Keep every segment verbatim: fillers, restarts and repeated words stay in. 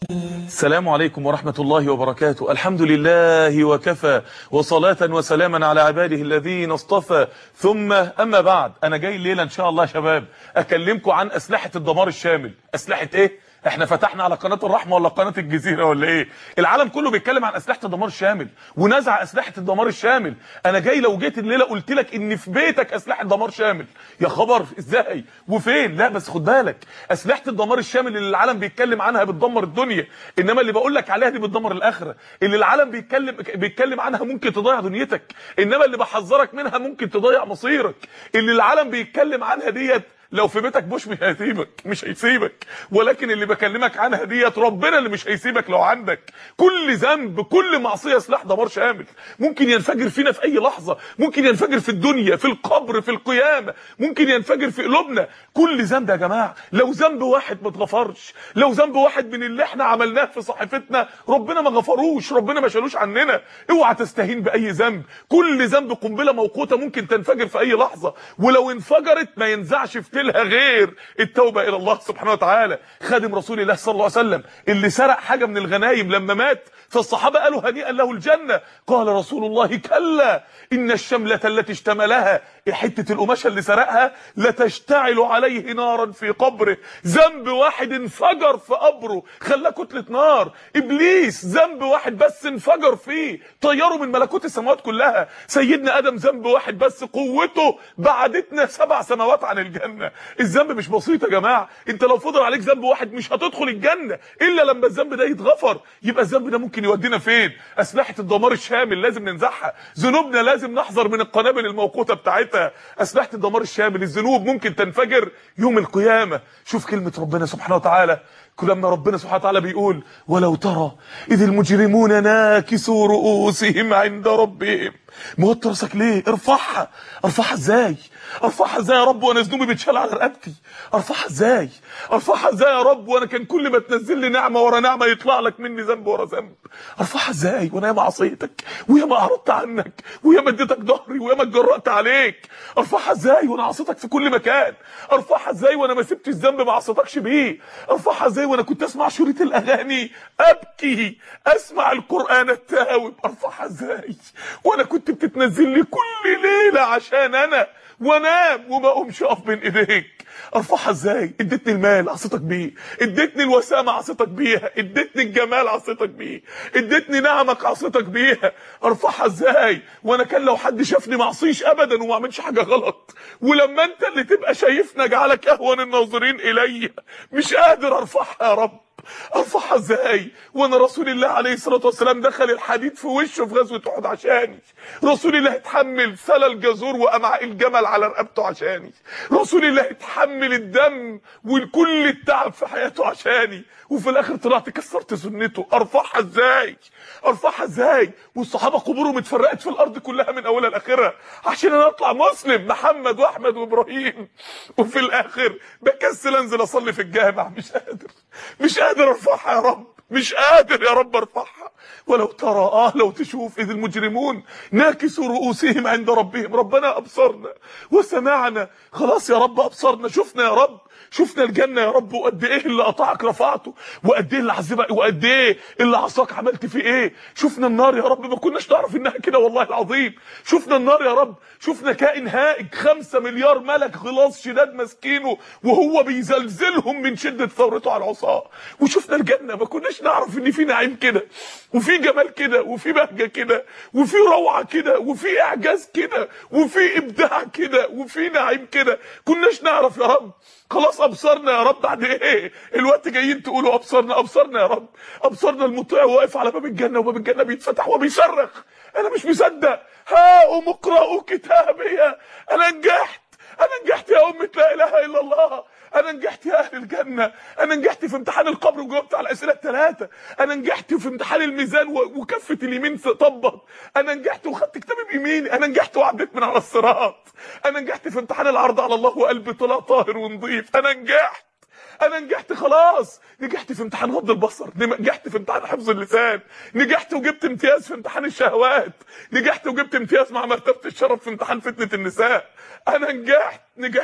السلام عليكم ورحمة الله وبركاته. الحمد لله وكفى، وصلاة وسلاما على عباده الذين اصطفى، ثم أما بعد. أنا جاي الليلة إن شاء الله يا شباب أكلمكم عن أسلحة الدمار الشامل. أسلحة إيه؟ احنا فتحنا على قناة الرحمة ولا قناة الجزيرة ولا ايه؟ العالم كله بيتكلم عن اسلحة الدمار الشامل ونزع اسلحة الدمار الشامل. انا جاي لو جيت الليلة قلت لك ان في بيتك اسلحة دمار شامل، يا خبر ازاي وفين؟ لا بس خد بالك، اسلحة الدمار الشامل اللي العالم بيتكلم عنها بتدمر الدنيا، انما اللي بقول لك عليها دي بتدمر الاخرة. اللي العالم بيتكلم بيتكلم عنها ممكن تضيع دنيتك، انما اللي بحذرك منها ممكن تضيع مصيرك. اللي العالم بيتكلم عنها ديت لو في بيتك بوش مش هيسيبك، مش هيسيبك، ولكن اللي بكلمك عنها ديت ربنا اللي مش هيسيبك. لو عندك كل ذنب كل معصيه سلاح دمار شامل ممكن ينفجر فينا في اي لحظه، ممكن ينفجر في الدنيا، في القبر، في القيامه، ممكن ينفجر في قلوبنا. كل ذنب يا جماعه، لو ذنب واحد ما اتغفرش، لو ذنب واحد من اللي احنا عملناه في صحيفتنا ربنا ما غفروش، ربنا ما شالوش عننا. اوعى تستهين باي ذنب، كل ذنب قنبله موقوته ممكن تنفجر في اي لحظه، ولو انفجرت ما ينزعش في لها غير التوبه الى الله سبحانه وتعالى. خادم رسول الله صلى الله عليه وسلم اللي سرق حاجه من الغنايم لما مات فالصحابه قالوا هنيئا له الجنه، قال رسول الله كلا ان الشمله التي اشتملها، حته القماشه اللي سرقها، لتشتعل عليه نارا في قبره. ذنب واحد انفجر في قبره خلاه كتله نار. ابليس ذنب واحد بس انفجر فيه طيره من ملكوت السماوات كلها. سيدنا ادم ذنب واحد بس قوته بعدتنا سبع سماوات عن الجنه. الذنب مش بسيط يا جماعه، انت لو فضل عليك ذنب واحد مش هتدخل الجنه الا لما الذنب ده يتغفر. يبقى الذنب ده ممكن يودينا فين؟ اسلحه الدمار الشامل لازم ننزعها، ذنوبنا لازم نحذر من القنابل الموقوته بتاعتها. اسلحه الدمار الشامل، الذنوب ممكن تنفجر يوم القيامه. شوف كلمه ربنا سبحانه وتعالى لما ربنا سبحانه وتعالى بيقول ولو ترى اذ المجرمون ناكسوا رؤوسهم عند ربهم. موطي راسك ليه؟ ارفعها. ارفعها ازاي؟ ارفعها ازاي يا رب وانا ذنوبي بتشال على رقبتي؟ ارفعها ازاي؟ ارفعها ازاي يا رب وانا كان كل ما تنزل لي نعمه ورا نعمه يطلع لك مني ذنب ورا ذنب؟ ارفعها ازاي وانا ياما عصيتك وياما اعرضت عنك وياما اديتك ظهري وياما اتجرأت عليك؟ ارفعها ازاي وانا عصيتك في كل مكان؟ ارفعها ازاي وانا ما سبتش الذنب ما عصيتكش بيه؟ ارفعها ازاي وانا كنت اسمع شريط الاغاني ابكي، اسمع القران التاوب؟ ارفعها ازاي وانا كنت بتتنزل لي كل ليله عشان انا وانام وما اقومش اقف بين ايديك؟ ارفعها ازاي؟ اديتني المال عصيتك بيه، اديتني الوسامه عصيتك بيها، اديتني الجمال عصيتك بيه، اديتني نعمك عصيتك بيها. ارفعها ازاي وانا كان لو حد شافني ما اعصيش ابدا وما اعملش حاجه غلط، ولما انت اللي تبقى شايفني اجعلك اهون الناظرين الي؟ مش قادر ارفعها يا رب. ارفعها ازاي وانا رسول الله عليه الصلاه والسلام دخل الحديد في وشه في غزوه احد عشاني؟ رسول الله اتحمل سلى الجزور وامعاء الجمل على رقبته عشاني. رسول الله اتحمل الدم وكل التعب في حياته عشاني، وفي الاخر طلعت كسرت سنته. ارفعها ازاي؟ ارفعها ازاي والصحابه قبورهم اتفرقت في الارض كلها من اولها لاخرها عشان انا اطلع مسلم، محمد واحمد وابراهيم، وفي الاخر بكسل انزل اصلي في الجامع. مش قادر مش قادر ارفعها يا رب، مش قادر يا رب ارفعها. ولو ترى اه لو تشوف اذ المجرمون ناكسوا رؤوسهم عند ربهم. ربنا ابصرنا وسمعنا، خلاص يا رب ابصرنا، شفنا يا رب، شفنا الجنه يا رب، وقد ايه اللي قطعك رفعته، وقد ايه اللي عذبك، وقد ايه اللي عصاك عملت فيه ايه. شفنا النار يا رب، ما كناش نعرف انها كده والله العظيم. شفنا النار يا رب، شفنا كائن هائج خمسة مليار ملك غلاظ شداد ماسكينه وهو بيزلزلهم من شده ثورته على العصاه. وشفنا الجنه، ما كناش نعرف ان في نعيم كده وفي جمال كده وفي بهجه كده وفي روعه كده وفي اعجاز كده وفي ابداع كده وفي نعيم كده. كناش نعرف يا رب. خلاص ابصرنا يا رب. بعد ايه الوقت جايين تقولوا ابصرنا ابصرنا يا رب؟ ابصرنا المطيع واقف على باب الجنه وباب الجنه بيتفتح وبيصرخ. انا مش مصدق. هاؤم اقرأوا كتابي، انا نجحت، انا نجحت يا امه لا اله الا الله، انا نجحت يا اهل الجنه، انا نجحت في امتحان القبر وجاوبت على الاسئله الثلاثه، انا نجحت في امتحان الميزان وكفه اليمين طبت، انا نجحت وخدت كتابي بيميني، انا نجحت وعديت من على الصراط، انا نجحت في امتحان العرض على الله وقلبي طلع طاهر ونظيف، انا نجحت، انا نجحت خلاص، نجحت في امتحان غض البصر، نجحت في امتحان حفظ اللسان، نجحت وجبت امتياز في امتحان الشهوات، نجحت وجبت امتياز مع مرتبه الشرف في امتحان فتنه النساء، انا نجحت نجحت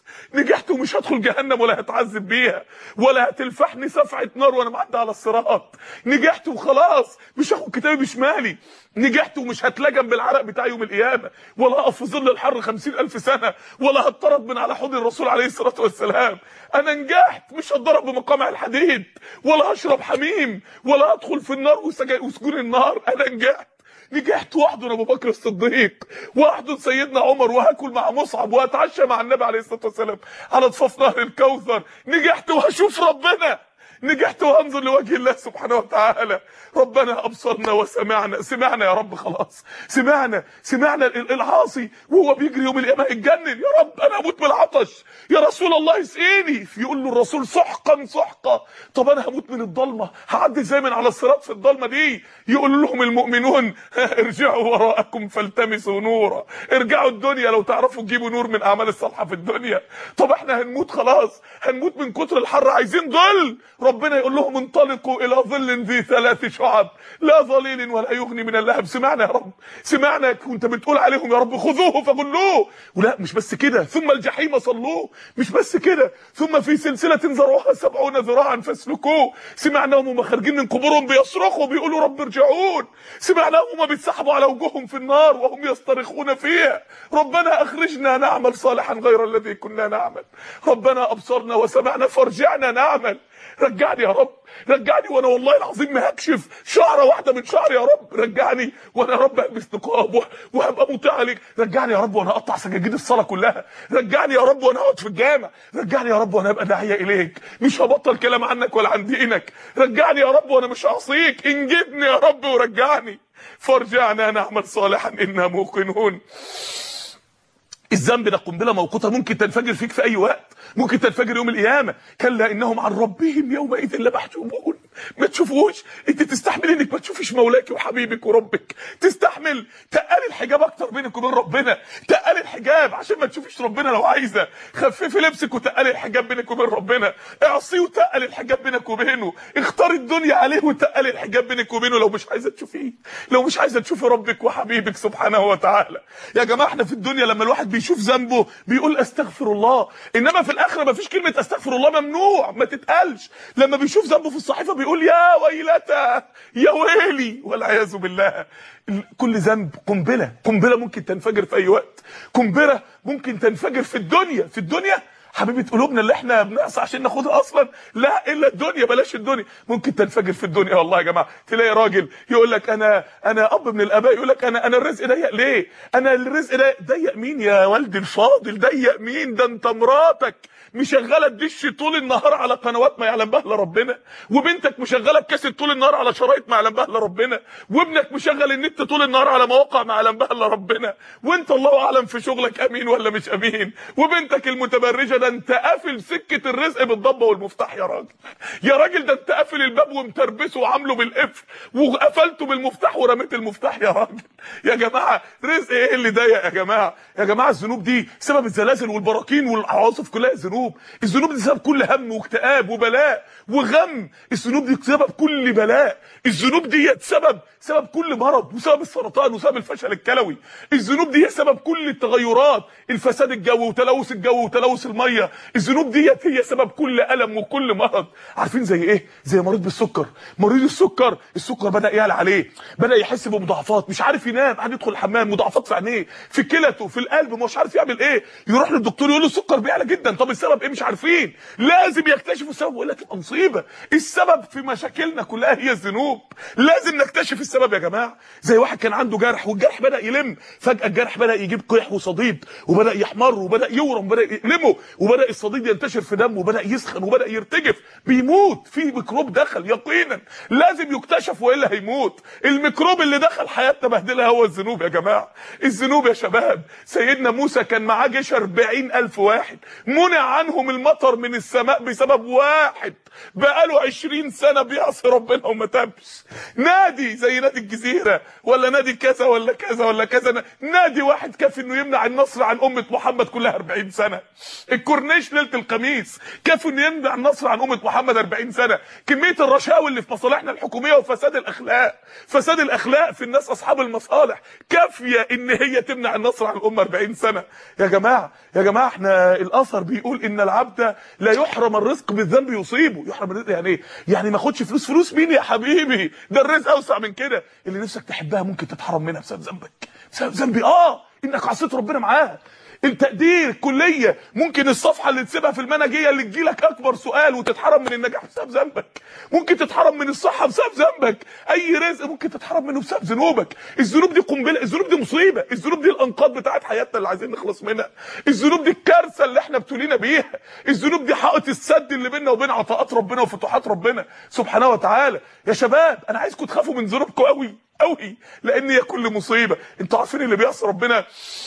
نجحت ومش هدخل جهنم ولا هتعذب بيها، ولا هتلفحني سفعه نار وانا معدي على الصراط. نجحت وخلاص مش هاخد كتابي بشمالي. نجحت ومش هتلجم بالعرق بتاع يوم القيامه، ولا اقف في ظل الحر خمسين الف سنه، ولا هتطرد من على حوض الرسول عليه الصلاه والسلام. انا نجحت، مش هتضرب بمقامع الحديد، ولا هشرب حميم، ولا هدخل في النار وسجون النار. انا نجحت. نجحت واحضن ابو بكر الصديق، واحضن سيدنا عمر، وهاكل مع مصعب، وهتعشى مع النبي عليه الصلاه والسلام على ضفاف نهر الكوثر. نجحت وهشوف ربنا. نجحت وهنظر لوجه الله سبحانه وتعالى. ربنا ابصرنا وسمعنا. سمعنا يا رب، خلاص سمعنا. سمعنا العاصي وهو بيجري يوم القيامه يتجنن، يا رب انا اموت بالعطش، يا رسول الله اسقيني. يقول له الرسول سحقا سحقا. طب انا هموت من الضلمه، هعدي ازاي من على الصراط في الضلمه دي؟ يقول لهم المؤمنون ارجعوا وراءكم فالتمسوا نورا. ارجعوا الدنيا لو تعرفوا تجيبوا نور من اعمال الصالحه في الدنيا. طب احنا هنموت خلاص، هنموت من كتر الحر، عايزين ظل. ربنا يقول لهم انطلقوا الى ظل ذي ثلاث شعب لا ظليل ولا يغني من اللهب. سمعنا يا رب، سمعنا وانت بتقول عليهم يا رب خذوه فغلوه. ولا مش بس كده، ثم الجحيم صلوه. مش بس كده، ثم في سلسله ذرعها سبعون ذراعا فاسلكوه. سمعناهم وهم خارجين من قبورهم بيصرخوا بيقولوا رب ارجعون. سمعناهم وهم بيتسحبوا على وجوههم في النار وهم يصطرخون فيها ربنا اخرجنا نعمل صالحا غير الذي كنا نعمل. ربنا ابصرنا وسمعنا فارجعنا نعمل. رجعني يا رب، رجعني وانا والله العظيم ما هكشف شعره واحده من شعري يا رب. رجعني وانا يا رب البس نقاب وهبقى مطيع عليك. رجعني يا رب وانا اقطع سجاجيد الصلاه كلها. رجعني يا رب وانا اقعد في الجامع. رجعني يا رب وانا ابقى داعيه اليك، مش هبطل كلام عنك ولا عن دينك. رجعني يا رب وانا مش هعصيك. انجدني يا رب ورجعني. فارجعنا نعمل صالحا انا موقنون. الذنب ده قنبله موقوته ممكن تنفجر فيك في اي وقت، ممكن تنفجر يوم القيامه. كلا انهم عن ربهم يومئذ لمحجوبون. ما تشوفوش، انت تستحمل انك ما تشوفيش مولاك وحبيبك وربك. تستحمل تقل الحجاب اكتر بينك وبين ربنا. تقل الحجاب عشان ما تشوفيش ربنا لو عايزه. خففي لبسك وتقل الحجاب بينك وبين ربنا. اعصيه وتقل الحجاب بينك وبينه. اختار الدنيا عليه وتقل الحجاب بينك وبينه لو مش عايزه تشوفيه، لو مش عايزه تشوفي ربك وحبيبك سبحانه وتعالى. يا جماعه احنا في الدنيا لما الواحد بيشوف ذنبه بيقول استغفر الله، انما في الاخره ما فيش كلمه استغفر الله، ممنوع ما تتقالش. لما بيشوف ذنبه في الصحيفه بيقول يا ويلتى يا ويلي والعياذ بالله. كل ذنب قنبله، قنبله ممكن تنفجر في اي وقت. قنبله ممكن تنفجر في الدنيا. في الدنيا حبيبه قلوبنا اللي احنا بنعصى عشان ناخدها اصلا، لا الا الدنيا، بلاش الدنيا. ممكن تنفجر في الدنيا والله يا جماعه. تلاقي راجل يقول لك انا انا اب من الاباء يقول لك انا انا الرزق ضيق ليه؟ انا الرزق ضيق. ضيق مين يا والدي الفاضل؟ ضيق مين؟ ده انت مراتك مشغله الدش طول النهار على قنوات ما يعلم بها الا ربنا، وبنتك مشغله الكاسيت طول النهار على شرايط ما يعلم بها الا ربنا، وابنك مشغل النت طول النهار على مواقع ما يعلم بها الا ربنا، وانت الله اعلم في شغلك امين ولا مش امين، وبنتك المتبرجه ده انت قافل سكه الرزق بالضبه والمفتاح يا راجل. يا راجل ده انت قافل الباب ومتربسه وعامله بالقفل وقفلته بالمفتاح ورميت المفتاح يا راجل. يا جماعه رزق ايه اللي ضيق يا جماعه؟ يا جماعه الذنوب دي سبب الزلازل والبراكين والعواصف كلها ذنوب. الذنوب دي سبب كل هم واكتئاب وبلاء وغم. الذنوب دي سبب كل بلاء. الذنوب دي سبب سبب كل مرض وسبب السرطان وسبب الفشل الكلوي. الذنوب دي سبب كل التغيرات، الفساد الجوي وتلوث الجو وتلوث الميه. الذنوب دي هي سبب كل الم وكل مرض. عارفين زي ايه؟ زي مريض بالسكر. مريض السكر السكر بدا يعلى عليه، بدا يحس بمضاعفات، مش عارف ينام، قاعد يدخل الحمام، مضاعفات في عينيه، في كلته، في القلب، مش عارف يعمل ايه. يروح للدكتور يقول له السكر بيعلى جدا. طب السبب ايه؟ مش عارفين. لازم يكتشفوا السبب والا تبقى مصيبه. السبب في مشاكلنا كلها هي الذنوب. لازم نكتشف السبب يا جماعه. زي واحد كان عنده جرح والجرح بدا يلم، فجاه الجرح بدا يجيب قيح وصديد وبدا يحمر وبدا يورم وبدا يلمه وبدا الصديد ينتشر في دمه وبدا يسخن وبدا يرتجف، بيموت. في ميكروب دخل يقينا، لازم يكتشف والا هيموت. الميكروب اللي دخل حياتنا بهدلها هو الذنوب يا جماعه. الذنوب يا شباب. سيدنا موسى كان معاه جيش أربعين ألف واحد، منع عنهم المطر من السماء بسبب واحد بقاله عشرين سنة بيعصي ربنا وما تابش. نادي زي نادي الجزيرة ولا نادي كذا ولا كذا ولا كذا، نادي واحد كافي انه يمنع النصر عن امة محمد كلها أربعين سنة. الكورنيش ليلة الخميس كافي انه يمنع النصر عن امة محمد أربعين سنة. كمية الرشاوي اللي في مصالحنا الحكومية وفساد الاخلاق، فساد الاخلاق في الناس اصحاب المصالح كافية ان هي تمنع النصر عن الامة أربعين سنة. يا جماعة يا جماعة احنا الاثر بيقول ان العبد لا يحرم الرزق بالذنب يصيبه. يحرم الرزق يعني ايه؟ يعني ما اخدش فلوس. فلوس مين يا حبيبي؟ ده الرزق اوسع من كده. اللي نفسك تحبها ممكن تتحرم منها بسبب ذنبك، بسبب ذنبي اه انك عصيت ربنا معاها. التقدير كليه ممكن الصفحه اللي تسيبها في المنهجيه اللي تجيلك اكبر سؤال وتتحرم من النجاح بسبب ذنبك. ممكن تتحرم من الصحه بسبب ذنبك. اي رزق ممكن تتحرم منه بسبب ذنوبك. الذنوب دي قنبله، الذنوب دي مصيبه، الذنوب دي الانقاض بتاعت حياتنا اللي عايزين نخلص منها. الذنوب دي الكارثه اللي احنا ابتلينا بيها. الذنوب دي حائط السد اللي بيننا وبين عطاءات ربنا وفتوحات ربنا سبحانه وتعالى. يا شباب انا عايزكم تخافوا من ذنوبكم قوي قوي، لان هي كل مصيبه. انتوا عارفين اللي بيعصي ربنا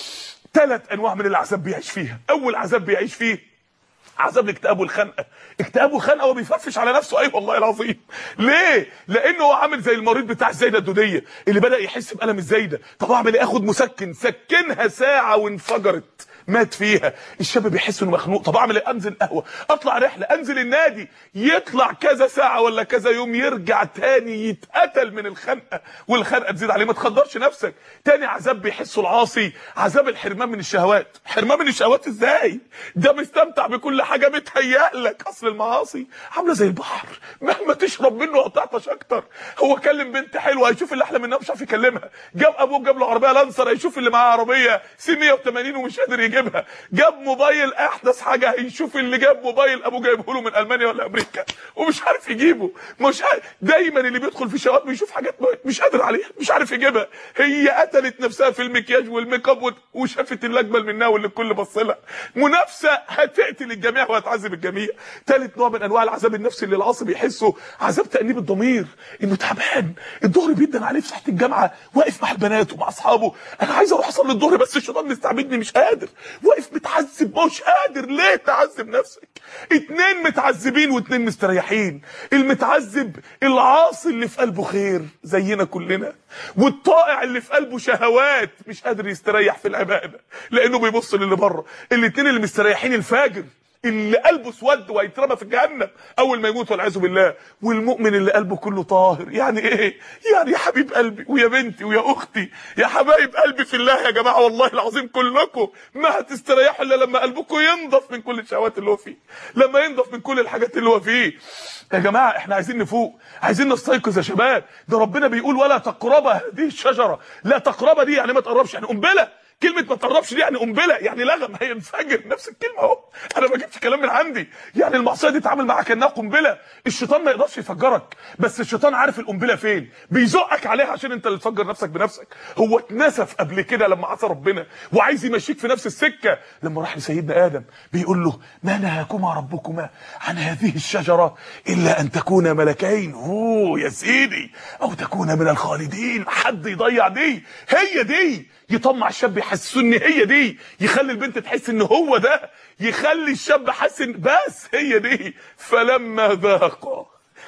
ثلاث انواع من العذاب بيعيش فيها. اول عذاب بيعيش فيه عذاب الاكتئاب والخنقه. اكتئاب وخنقه وبيفرفش على نفسه. اي أيوة والله العظيم. ليه؟ لانه هو عامل زي المريض بتاع الزايده الدوديه اللي بدا يحس بالم الزايده. طب اعمل ايه؟ اخد مسكن، سكنها ساعه وانفجرت مات فيها. الشاب بيحس انه مخنوق. طب اعمل ايه؟ انزل قهوه، اطلع رحله، انزل النادي، يطلع كذا ساعه ولا كذا يوم يرجع تاني يتقتل من الخنقه والخنقه تزيد عليه. ما تخدرش نفسك. تاني عذاب بيحسه العاصي عذاب الحرمان من الشهوات. حرمان من الشهوات ازاي؟ ده مستمتع بكل حاجه متهيألك. اصل المعاصي عامله زي البحر، مهما تشرب منه هتعطش اكتر. هو كلم بنت حلوه هيشوف اللي احلى منها مش عارف يكلمها. جاب ابوه جاب له عربيه لانسر هيشوف اللي معاه عربيه سي مية وتمانين ومش قادر يجيبها. جاب موبايل احدث حاجه هيشوف اللي جاب موبايل ابوه جايبه له من المانيا ولا امريكا ومش عارف يجيبه. مش عارف. دايما اللي بيدخل في شهوات بيشوف حاجات مش قادر عليها، مش عارف يجيبها. هي قتلت نفسها في المكياج والميك اب وشافت اللي اجمل منها واللي الكل بص لها. منافسه هتقتل الجميع وهتعذب الجميع. ثالث نوع من انواع العذاب النفسي اللي العاصي بيحسه عذاب تأنيب الضمير. انه تعبان، الظهر بيدن عليه في ساحه الجامعه، واقف مع البنات ومع اصحابه، انا عايز اروح اصلي الظهر بس الشيطان مستعبدني مش قادر. واقف متعذب مش قادر. ليه تعذب نفسك؟ اتنين متعذبين واتنين مستريحين. المتعذب العاصي اللي في قلبه خير زينا كلنا، والطائع اللي في قلبه شهوات مش قادر يستريح في العباده لانه بيبص للي بره. الاتنين اللي مستريحين الفاجر اللي قلبه اسود وهيترمى في جهنم اول ما يموت والعياذ بالله، والمؤمن اللي قلبه كله طاهر. يعني ايه؟ يعني يا حبيب قلبي ويا بنتي ويا اختي يا حبايب قلبي في الله يا جماعه والله العظيم كلكم ما هتستريحوا الا لما قلبكم ينضف من كل الشهوات اللي هو فيه، لما ينضف من كل الحاجات اللي هو فيه. يا جماعه احنا عايزين نفوق، عايزين نستيقظ يا شباب. ده ربنا بيقول ولا تقربا هذه الشجره. لا تقربا دي يعني ما تقربش، يعني قنبله. كلمه ما تقربش دي يعني قنبله، يعني لغم هينفجر. نفس الكلمه اهو، انا ما جبتش كلام من عندي. يعني المعصيه دي تتعامل معاك كانها قنبله. الشيطان ما يقدرش يفجرك، بس الشيطان عارف القنبله فين، بيزقك عليها عشان انت اللي تفجر نفسك بنفسك. هو اتنسف قبل كده لما عصى ربنا وعايز يمشيك في نفس السكه. لما راح لسيدنا ادم بيقول له ما نهاكما ربكما عن هذه الشجره الا ان تكونا ملكين اوه يا سيدي او تكونا من الخالدين. حد يضيع دي؟ هي دي يطمع الشاب يحسسه ان هي دي، يخلي البنت تحس ان هو ده، يخلي الشاب حاسس بس هي دي. فلما ذاقوا،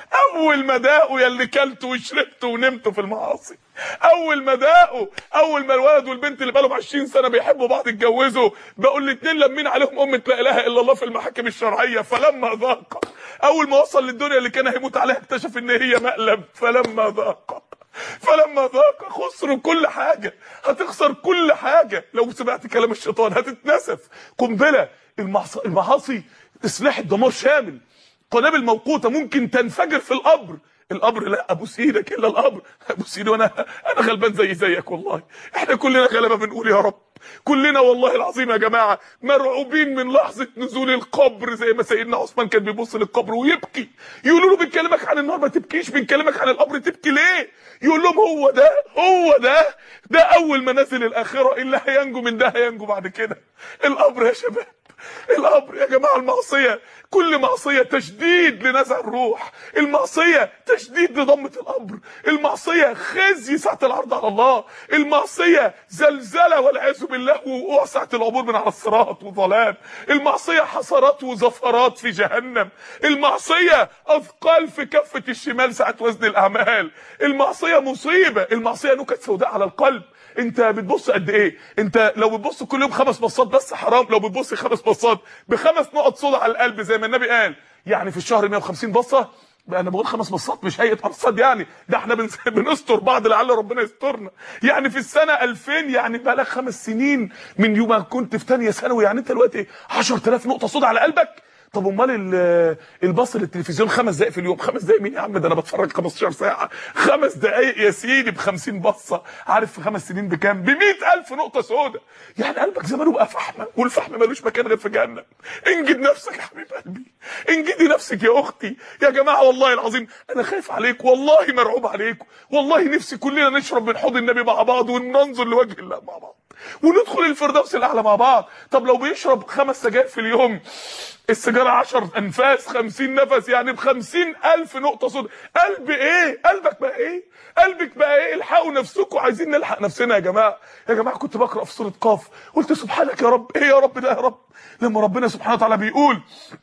اول ما ذاقوا يا اللي كلتوا وشربتوا ونمتوا في المعاصي، اول ما ذاقوا، اول ما الولد والبنت اللي بقالهم عشرين سنه بيحبوا بعض اتجوزوا، بقوا الاثنين لمين عليهم امه لا اله الا الله في المحاكم الشرعيه. فلما ذاقوا، اول ما وصل للدنيا اللي كان هيموت عليها اكتشف ان هي مقلب. فلما ذاقوا فلما ذاق خسروا كل حاجه. هتخسر كل حاجه لو سمعت كلام الشيطان، هتتنسف. قنبله. المعاصي سلاح الدمار شامل. قنابل موقوته ممكن تنفجر في القبر. القبر لا ابوس ايدك الا القبر، ابوس ايدي وانا انا غلبان زي زيك والله. احنا كلنا غلبه بنقول يا رب، كلنا والله العظيم يا جماعه مرعوبين من لحظه نزول القبر. زي ما سيدنا عثمان كان بيبص للقبر ويبكي، يقولوا له بنكلمك عن النار ما تبكيش، بنكلمك عن القبر تبكي ليه؟ يقول لهم هو ده هو ده ده اول منازل الاخره، اللي هينجو من ده هينجو بعد كده. القبر يا شباب القبر يا جماعه، المعصيه كل معصيه تشديد لنزع الروح، المعصيه تشديد لضمه القبر، المعصيه خزي ساعه العرض على الله، المعصيه زلزله والعياذ بالله ووقوع ساعه العبور من على الصراط وظلام، المعصيه حسرات وزفرات في جهنم، المعصيه اثقال في كفه الشمال ساعه وزن الاعمال، المعصيه مصيبه، المعصيه نكت سوداء على القلب. انت بتبص قد ايه؟ انت لو بتبص كل يوم خمس بصات بس حرام، لو بتبص خمس بصات بخمس نقط صودا على القلب زي ما النبي قال، يعني في الشهر مية وخمسين بصه. انا بقول خمس بصات مش هيئه ارصاد يعني، ده احنا بنستر بعض لعل ربنا يسترنا. يعني في السنه ألفين، يعني بقى لك خمس سنين من يوم ما كنت في ثانيه ثانوي، يعني انت دلوقتي عشرة آلاف نقطه صودا على قلبك. طب امال البص للتلفزيون خمس دقائق في اليوم، خمس دقائق مين يا عم؟ ده انا بتفرج خمستاشر ساعه، خمس دقائق يا سيدي ب خمسين بصه، عارف في خمس سنين بكام؟ ب مئة ألف نقطه سوداء. يعني قلبك زمانه بقى فحمه، والفحم ملوش مكان غير في جهنم. انجد نفسك يا حبيب قلبي، انجدي نفسك يا اختي. يا جماعه والله العظيم انا خايف عليكم، والله مرعوب عليكم، والله نفسي كلنا نشرب من حوض النبي مع بعض وننظر لوجه الله مع بعض وندخل الفردوس الاعلى مع بعض. طب لو بيشرب خمس سجاير في اليوم، السيجاره عشر انفاس، خمسين نفس، يعني بخمسين الف نقطه صودا. قلب ايه؟ قلبك بقى ايه؟ قلبك بقى ايه؟ الحقوا نفسكم، عايزين نلحق نفسنا يا جماعه. يا جماعه كنت بقرا في سوره قاف، قلت سبحانك يا رب، ايه يا رب ده يا رب؟ لما ربنا سبحانه وتعالى بيقول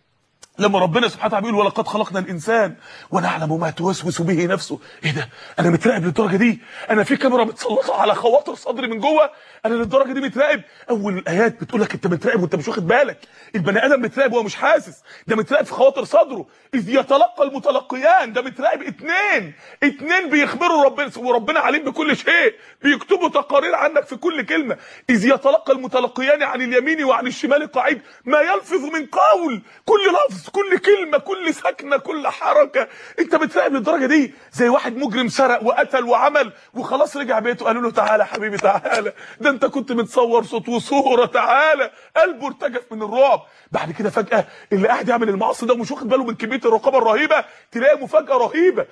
لما ربنا سبحانه وتعالى بيقول ولقد خلقنا الانسان ونعلم ما توسوس به نفسه. ايه ده؟ انا متراقب للدرجه دي؟ انا في كاميرا متسلطه على خواطر صدري من جوه؟ انا للدرجه دي متراقب؟ اول الايات بتقول لك انت متراقب وانت مش واخد بالك. البني ادم متراقب وهو مش حاسس، ده متراقب في خواطر صدره. اذ يتلقى المتلقيان، ده متراقب. اتنين اتنين بيخبروا ربنا، وربنا عليم بكل شيء، بيكتبوا تقارير عنك في كل كلمه. اذ يتلقى المتلقيان عن اليمين وعن الشمال قعيد ما يلفظ من قول، كل لفظ، كل كلمه، كل سكنه، كل حركه. انت بتراقب للدرجه دي؟ زي واحد مجرم سرق وقتل وعمل وخلاص رجع بيته، قالوا له تعالى حبيبي تعالى، ده انت كنت متصور صوت وصوره، تعالى. قلبه ارتجف من الرعب. بعد كده فجاه اللي قاعد يعمل المعاصي ده ومش واخد باله من كميه الرقابه الرهيبه، تلاقي مفاجاه رهيبه.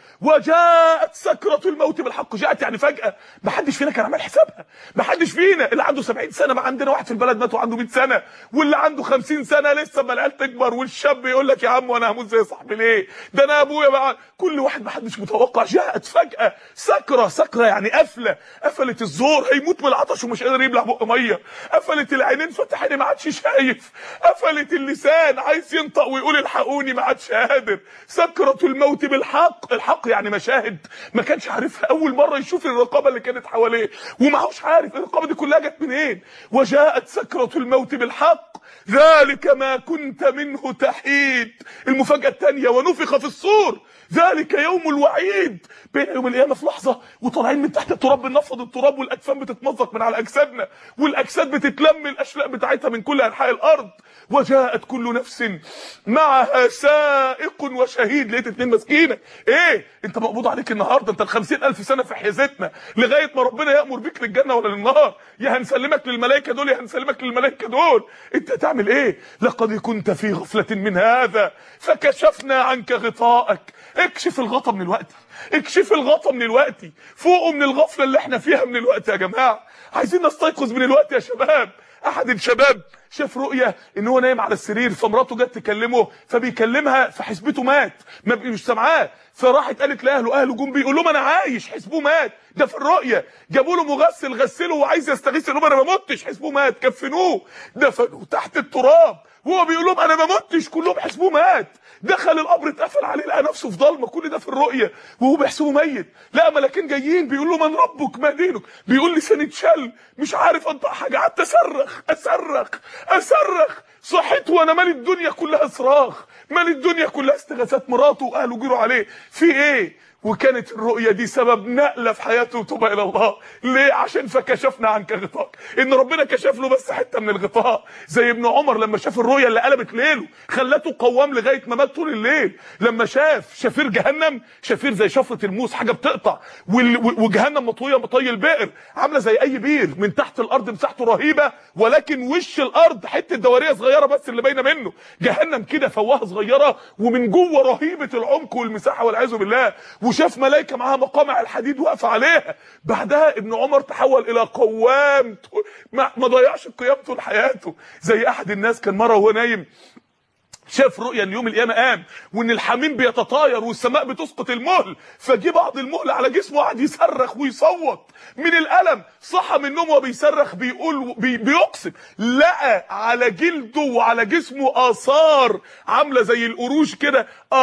وجاءت سكره الموت بالحق. جاءت يعني فجاه، ما حدش فينا كان عامل حسابها. ما حدش فينا، اللي عنده سبعين سنه، ما عندنا واحد في البلد مات وعنده مئة سنه، واللي عنده خمسين سنه لسه ما العيال تكبر، والشاب يقول لك يا عم وانا هموت زي صاحبي ليه؟ ده انا ابويا بقى. كل واحد ما حدش متوقع. جاءت فجاه سكره، سكره يعني قفله، قفلت الزور، هيموت من العطش ومش قادر يبلع بق ميه، قفلت العينين فتحني ما عادش شايف، قفلت اللسان عايز ينطق ويقول الحقوني ما عادش قادر. سكره الموت بالحق. الحق يعني مشاهد ما كانش عارفها، اول مره يشوف الرقابه اللي كانت حواليه وماهوش عارف الرقابه دي كلها جت منين. وجاءت سكره الموت بالحق ذلك ما كنت منه تحيد. المفاجاه الثانيه ونفخ في الصور ذلك يوم الوعيد. بين يوم القيامه في لحظه وطالعين من تحت التراب، بننفض التراب والاجسام بتتمزق من على اجسادنا، والاجساد بتتلم الاشلاء بتاعتها من كل انحاء الارض. وجاءت كل نفس معها سائق وشهيد. لقيت اتنين ماسكينك. ايه انت مقبوض عليك النهارده؟ انت الخمسين الف سنه في حيازتنا لغايه ما ربنا يامر بيك للجنه ولا للنار، يا هنسلمك للملائكه دول يا هنسلمك للملائكه دول. انت هتعمل ايه؟ لقد كنت في غفله من هذا فكشفنا عنك غطاءك. اكشف الغطا من الوقت، اكشف الغطا من الوقت، فوقوا من الغفله اللي احنا فيها من الوقت يا جماعه. عايزين نستيقظ من الوقت يا شباب. احد الشباب شاف رؤيه ان هو نايم على السرير، فمراته جت تكلمه، فبيكلمها فحسبته مات، ما مش سامعاه، فراحت قالت لاهله، اهله جم بيقول لهم انا عايش، حسبوه مات. ده في الرؤيه. جابوا له مغسل غسله وعايز يستغيث، قال لهم انا ما متش، حسبوه مات. كفنوه، دفنوه تحت التراب وهو بيقول لهم انا ما متش، كلهم حسبوه مات. دخل القبر اتقفل عليه، لقى نفسه في ضلمه، كل ده في الرؤيه وهو بيحسبه ميت. لقى ملاكين جايين بيقول له من ربك ما دينك، بيقول لساني اتشل مش عارف انطق حاجه، قعدت اصرخ اصرخ اصرخ. صحيت وانا مالي الدنيا كلها صراخ، مالي الدنيا كلها استغاثات. مراته واهله جروا عليه في ايه؟ وكانت الرؤيه دي سبب نقله في حياته وتوبه الى الله. ليه؟ عشان فكشفنا عنك غطاءك، ان ربنا كشف له بس حته من الغطاء. زي ابن عمر لما شاف الرؤيه اللي قلبت ليله خلته قوام لغايه ما مات طول الليل، لما شاف شفير جهنم، شفير زي شفره الموس، حاجه بتقطع، وجهنم مطويه مطي البئر، عامله زي اي بير، من تحت الارض مساحته رهيبه، ولكن وش الارض حته دوريه صغيره بس اللي باينه منه. جهنم كده فوهه صغيره، ومن جوه رهيبه العمق والمساحه والعياذ بالله. وشاف ملائكه معاها مقامع الحديد واقفه عليها. بعدها ابن عمر تحول الى قوام، ما ضيعش القيام طول حياته. زي احد الناس كان مره وهو نايم شاف رؤيا ان يوم القيامه قام وان الحميم بيتطاير والسماء بتسقط المهل، فجي بعض المهل على جسمه قعد يصرخ ويصوت من الالم. صحى من النوم وهو بيصرخ بيقول بي بيقسم لقى على جلده وعلى جسمه اثار عامله زي القروش كده،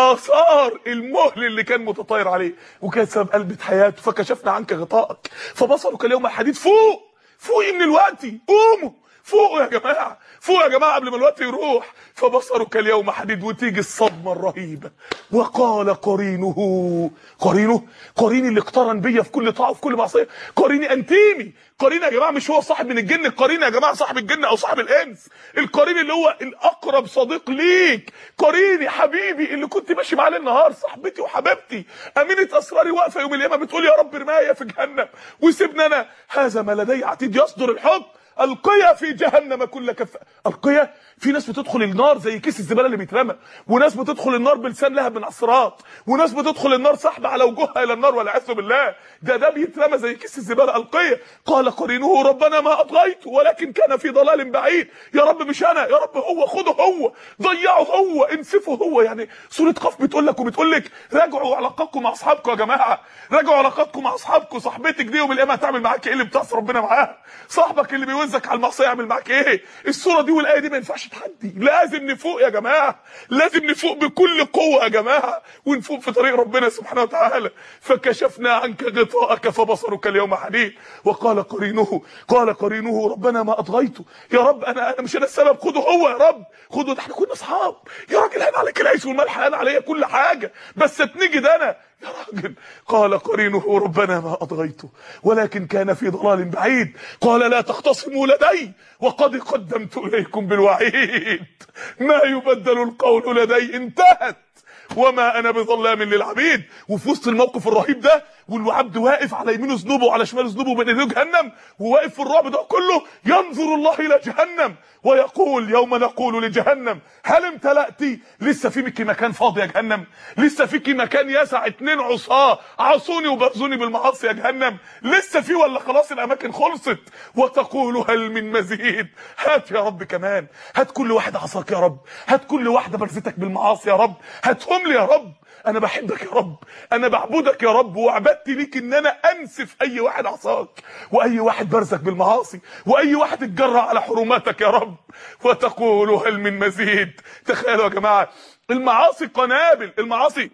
اثار المهل اللي كان متطاير عليه، وكان سبب قلبة حياته. فكشفنا عنك غطائك فبصرك اليوم حديد. فوق فوقي من الوقت، قوموا فوقوا يا جماعه، فوقوا يا جماعه قبل ما الوقت يروح. فبصرك اليوم حديد، وتيجي الصدمه الرهيبه. وقال قرينه، قرينه قريني اللي اقترن بيا في كل طاعه وفي كل معصيه، قريني انتيمي. قرين يا جماعه مش هو صاحب من الجن، القرين يا جماعه صاحب الجن او صاحب الانس. القرين اللي هو الاقرب صديق ليك، قريني حبيبي اللي كنت ماشي معاه النهار، صاحبتي وحبيبتي، امينه اسراري، واقفه يوم القيامه بتقول يا رب ارمايا في جهنم وسيبني انا، هذا ما لدي عتيد يصدر الحكم، القيا في جهنم كل كف. القيا في ناس بتدخل النار زي كيس الزباله اللي بيترمى، وناس بتدخل النار بلسان لهب من على الصراط، وناس بتدخل النار سحب على وجوهها الى النار والعياذ بالله. ده ده بيترمى زي كيس الزباله. القيا. قال قرينه ربنا ما اطغيته ولكن كان في ضلال بعيد. يا رب مش انا، يا رب هو، خده هو، ضيعه هو، انسفه هو. يعني سوره قاف بتقول لك وبتقول لك راجعوا علاقاتكم مع اصحابكم يا جماعه، راجعوا علاقاتكم مع اصحابكم. صاحبتك دي يوم القيامه هتعمل معاك ايه اللي بتعصي ربنا معاها؟ صاحبك اللي بيوزك على المعصيه يعمل معاك ايه؟ السوره دي والايه دي ما ينفعش تحدي، لازم نفوق يا جماعه، لازم نفوق بكل قوه يا جماعه، ونفوق في طريق ربنا سبحانه وتعالى. فكشفنا عنك غطاءك فبصرك اليوم حديد. وقال قرينه، قال قرينه ربنا ما اطغيته، يا رب انا انا مش انا السبب، خده هو يا رب، خده، ده احنا كنا اصحاب يا راجل، هان عليك العيش والملح، هان عليا كل حاجه، بس اتنجد انا يا راجل. قال قرينه ربنا ما اطغيته ولكن كان في ضلال بعيد. قال لا تختصموا لدي وقد قدمت اليكم بالوعيد، ما يبدل القول لدي، انتهت، وما انا بظلام للعبيد. وفي وسط الموقف الرهيب ده والعبد واقف على يمينه ذنوبه وعلى شماله ذنوبه بين ايديه جهنم، وواقف في الرعب ده كله ينظر الله الى جهنم ويقول يوم نقول لجهنم هل امتلأت؟ لسه فيكي مكان فاضي يا جهنم؟ لسه فيكي مكان يسع اتنين عصاه عصوني وبرزوني بالمعاصي يا جهنم؟ لسه في ولا خلاص الاماكن خلصت؟ وتقول هل من مزيد؟ هات يا رب كمان، هات كل واحد عصاك يا رب، هات كل واحده برزتك بالمعاصي يا رب، هاتهم لي يا رب. انا بحبك يا رب، انا بعبدك يا رب، وعبادتي ليك ان انا انسف اي واحد عصاك واي واحد برزك بالمعاصي واي واحد اتجرأ على حرماتك يا رب. وتقول هل من مزيد. تخيلوا يا جماعه، المعاصي قنابل، المعاصي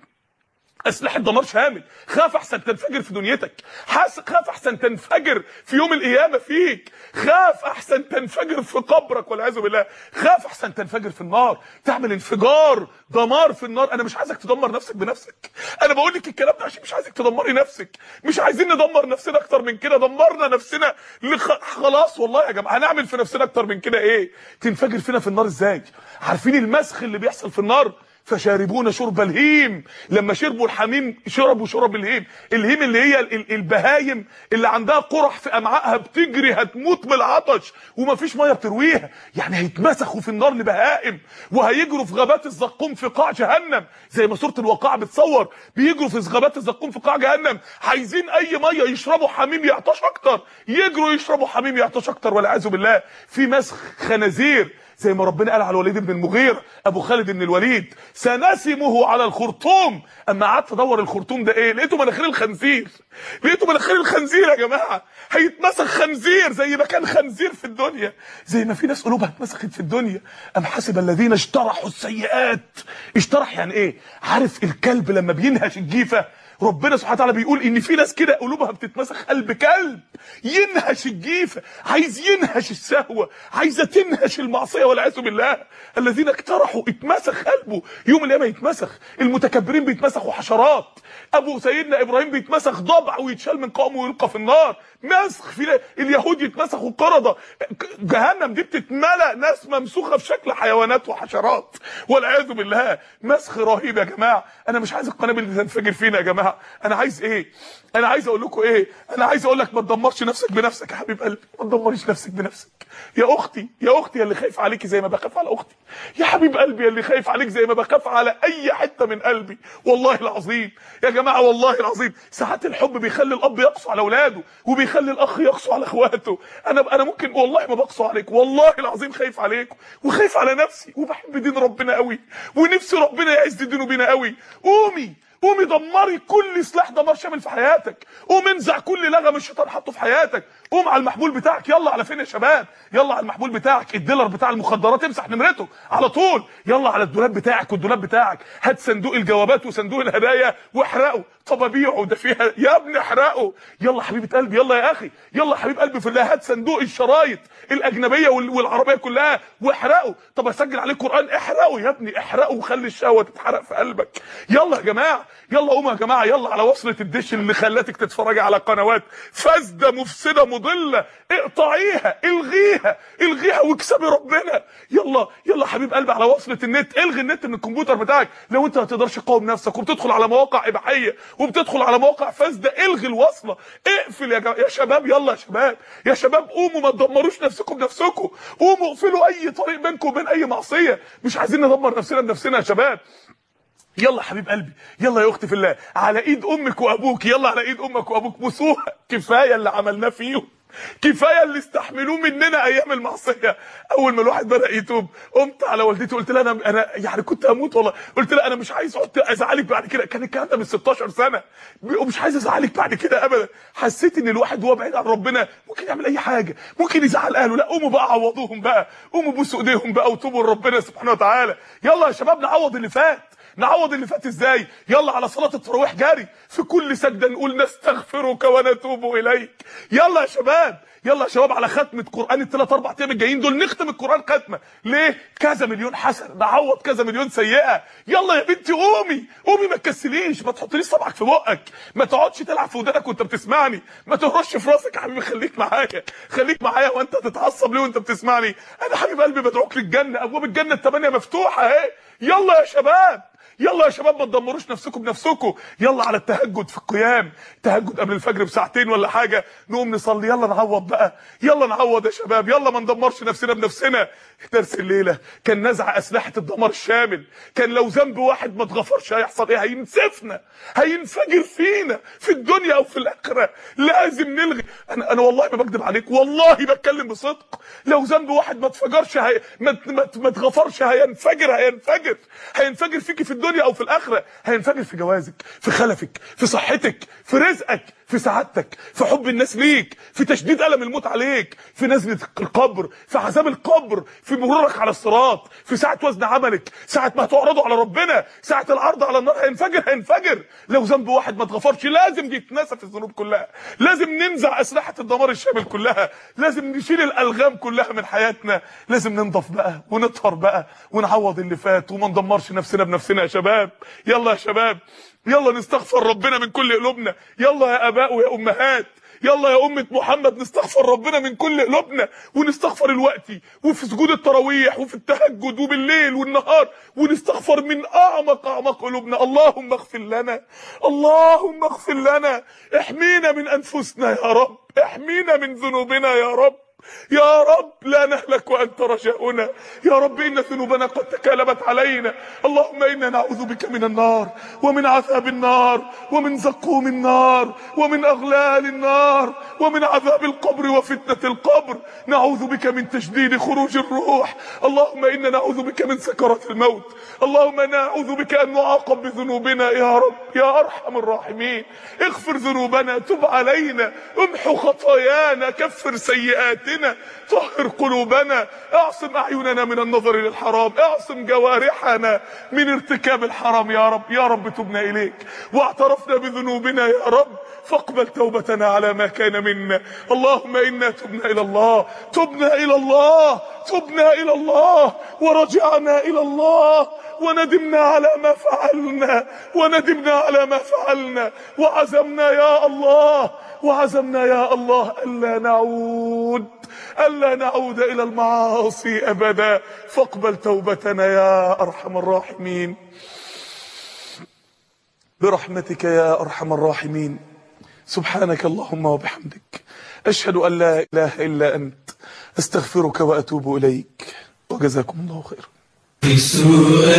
اسلحه دمار شامل. خاف احسن تنفجر في دنيتك، خاف احسن تنفجر في يوم القيامه فيك، خاف احسن تنفجر في قبرك والعياذ بالله، خاف احسن تنفجر في النار، تعمل انفجار دمار في النار. انا مش عايزك تدمر نفسك بنفسك، انا بقول لك الكلام ده عشان مش عايزك تدمري نفسك، مش عايزين ندمر نفسنا اكتر من كده، دمرنا نفسنا لخ... خلاص والله يا جماعه، هنعمل في نفسنا اكتر من كده ايه؟ تنفجر فينا في النار ازاي؟ عارفين المسخ اللي بيحصل في النار؟ فشاربون شرب الهيم. لما شربوا الحميم شربوا شرب الهيم. الهيم اللي هي البهايم اللي عندها قرح في امعائها بتجري هتموت بالعطش ومفيش ميه بترويها، يعني هيتمسخوا في النار لبهائم، وهيجروا في غابات الزقوم في قاع جهنم زي ما سوره الواقعه بتصور، بيجروا في غابات الزقوم في قاع جهنم، عايزين اي ميه يشربوا حميم يعطش اكتر، يجروا يشربوا حميم يعطش اكتر والعياذ بالله. في مسخ خنازير زي ما ربنا قال على الوليد بن المغيرة ابو خالد بن الوليد سنسمه على الخرطوم. اما قعدت ادور الخرطوم ده ايه، لقيته مناخير الخنزير، لقيته مناخير الخنزير يا جماعه، هيتمسخ خنزير زي ما كان خنزير في الدنيا، زي ما في ناس قلوبها اتمسخت في الدنيا. ام حسب الذين اجترحوا السيئات. اجترح يعني ايه؟ عارف الكلب لما بينهش الجيفه، ربنا سبحانه وتعالى بيقول ان في ناس كده قلوبها بتتمسخ قلب كلب، ينهش الجيفه، عايز ينهش السهوه، عايزه تنهش المعصيه والعياذ بالله. الذين اقترحوا اتمسخ قلبه، يوم القيامه يتمسخ. المتكبرين بيتمسخوا حشرات، ابو سيدنا ابراهيم بيتمسخ ضبع ويتشال من قومه ويلقى في النار. مسخ في اليهود يتمسخوا قرده. جهنم دي بتتملأ ناس ممسوخه في شكل حيوانات وحشرات والعياذ بالله. مسخ رهيب يا جماعه. انا مش عايز القنابل دي تنفجر فينا يا جماعه، جماعه انا عايز ايه؟ انا عايز اقول لكم ايه؟ انا عايز اقول لك ما تدمرش نفسك بنفسك يا حبيب قلبي، ما تدمريش نفسك بنفسك يا اختي، يا اختي يا اللي خايف عليكي زي ما بخاف على اختي، يا حبيب قلبي يا اللي خايف عليك زي ما بخاف على اي حته من قلبي. والله العظيم يا جماعه، والله العظيم ساعات الحب بيخلي الاب يقسو على اولاده وبيخلي الاخ يقسو على اخواته. انا انا ممكن والله ما بقسو عليك، والله العظيم خايف عليكم وخايف على نفسي وبحب دين ربنا قوي ونفسي ربنا يعز دينه بينا قوي. قومي قومي دمري كل سلاح دمار شامل في حياتك، قوم انزع كل لغم الشيطان حطه في حياتك، قوم على المحمول بتاعك. يلا على فين يا شباب؟ يلا على المحمول بتاعك، الديلر بتاع المخدرات امسح نمرته على طول. يلا على الدولاب بتاعك والدولاب بتاعك، هات صندوق الجوابات وصندوق الهدايا واحرقه. طب ابيعه ده فيها يا ابني احرقه. يلا حبيبه قلبي، يلا يا اخي، يلا حبيب قلبي في الله، هات صندوق الشرايط الاجنبيه والعربيه كلها واحرقه. طب اسجل عليه قران، احرقه يا ابني، احرقه وخلي الشهوه تتحرق في قلبك. يلا يا جماعه، يلا قوموا يا جماعه، يلا على وصله الدش اللي خلتك تتفرجي على قنوات فاسده مفسده مضله، اقطعيها، الغيها، الغيها واكسبي ربنا. يلا يلا حبيب قلبي على وصله النت، الغي النت من الكمبيوتر بتاعك. لو انت ما تقدرش تقاوم نفسك وبتدخل على مواقع اباحيه وبتدخل على مواقع فاسده، الغي الوصله، اقفل يا جماعه. يا شباب يلا يا شباب، يا شباب قوموا ما تدمروش نفسكم بنفسكم، قوموا اقفلوا اي طريق بينكم وبين اي معصيه. مش عايزين ندمر نفسنا بنفسنا يا شباب. يلا يا حبيب قلبي، يلا يا اختي في الله، على ايد امك وابوك، يلا على ايد امك وابوك بوسوها. كفايه اللي عملناه فيهم، كفايه اللي استحملوه مننا ايام المعصيه. اول ما الواحد بدا يتوب قمت على والدتي قلت لها انا انا يعني كنت هموت والله، قلت لها انا مش عايز اقعد ازعلك بعد كده. كان الكلام ده من ستاشر سنه، ومش عايز ازعلك بعد كده ابدا. حسيت ان الواحد وهو بعيد عن ربنا ممكن يعمل اي حاجه، ممكن يزعل اهله. لا قوموا بقى عوضوهم بقى، قوموا بوسوا ايديهم بقى وتوبوا لربنا سبحانه وتعالى. يلا يا شباب نعوض اللي فات. نعوض اللي فات ازاي؟ يلا على صلاه التراويح جاري، في كل سجده نقول نستغفرك ونتوب اليك. يلا يا شباب، يلا يا شباب على ختمه قران الثلاث اربع ايام الجايين دول، نختم القران ختمه. ليه؟ كذا مليون حسنه، نعوض كذا مليون سيئه. يلا يا بنتي قومي قومي، ما تكسليش، ما تحطليش صبعك في بقك، ما تقعدش تلعب في ودانك وانت بتسمعني، ما تهرش في راسك يا حبيبي. خليك معايا، خليك معايا. وانت تتعصب ليه وانت بتسمعني؟ انا حبيب قلبي بدعوك للجنه، ابواب الجنه الثمانيه مفتوحه اهي. يلا يا شباب، يلا يا شباب ما تدمروش نفسكم بنفسكم. يلا على التهجد في القيام، تهجد قبل الفجر بساعتين ولا حاجه، نقوم نصلي. يلا نعوض بقى، يلا نعوض يا شباب، يلا ما ندمرش نفسنا بنفسنا. درس الليله كان نزع اسلحه الدمار الشامل. كان لو ذنب واحد ما اتغفرش هيحصل ايه؟ هينسفنا، هينفجر فينا في الدنيا او في الاخره. لازم نلغي. انا انا والله ما بكذب عليك، والله بتكلم بصدق. لو ذنب واحد ما اتفجرش هي... ما ما ما اتغفرش هينفجر، هينفجر هينفجر فيكي في الدنيا او في الاخره. هينفجر في جوازك، في خلفك، في صحتك، في رزقك، في سعادتك، في حب الناس ليك، في تشديد الم الموت عليك، في نزله القبر، في عذاب القبر، في مرورك على الصراط، في ساعه وزن عملك، ساعه ما هتعرضوا على ربنا، ساعه العرض على النار. هينفجر هينفجر. لو ذنب واحد ما اتغفرش لازم يتنسف الذنوب كلها، لازم ننزع اسلحه الدمار الشامل كلها، لازم نشيل الالغام كلها من حياتنا، لازم ننضف بقى ونطهر بقى ونعوض اللي فات وما ندمرش نفسنا بنفسنا يا شباب. يلا يا شباب، يلا نستغفر ربنا من كل قلوبنا. يلا يا اباء ويا امهات، يلا يا أمة محمد نستغفر ربنا من كل قلوبنا، ونستغفر الوقت وفي سجود التراويح وفي التهجد وبالليل والنهار، ونستغفر من أعمق أعمق قلوبنا. اللهم اغفر لنا، اللهم اغفر لنا، احمينا من أنفسنا يا رب، احمينا من ذنوبنا يا رب، يا رب لا نهلك وأنت رجاؤنا. يا رب إن ذنوبنا قد تكالبت علينا. اللهم إنا نعوذ بك من النار ومن عذاب النار ومن زقوم النار ومن أغلال النار ومن عذاب القبر وفتنة القبر. نعوذ بك من تشديد خروج الروح. اللهم إنا نعوذ بك من سكرات الموت. اللهم نعوذ بك أن نعاقب بذنوبنا يا رب يا أرحم الراحمين. اغفر ذنوبنا، تب علينا، امحو خطايانا، كفر سيئاتنا، طهر قلوبنا، اعصم اعيننا من النظر للحرام، اعصم جوارحنا من ارتكاب الحرام يا رب. يا رب تبنا اليك واعترفنا بذنوبنا يا رب، فاقبل توبتنا على ما كان منا. اللهم انا تبنا الى الله، تبنا الى الله، تبنا الى الله ورجعنا الى الله، وندمنا على ما فعلنا، وندمنا على ما فعلنا، وعزمنا يا الله، وعزمنا يا الله ألا نعود ألا نعود إلى المعاصي أبدا. فاقبل توبتنا يا أرحم الراحمين. برحمتك يا أرحم الراحمين. سبحانك اللهم وبحمدك، أشهد أن لا إله إلا أنت، أستغفرك وأتوب إليك، وجزاكم الله خيرا.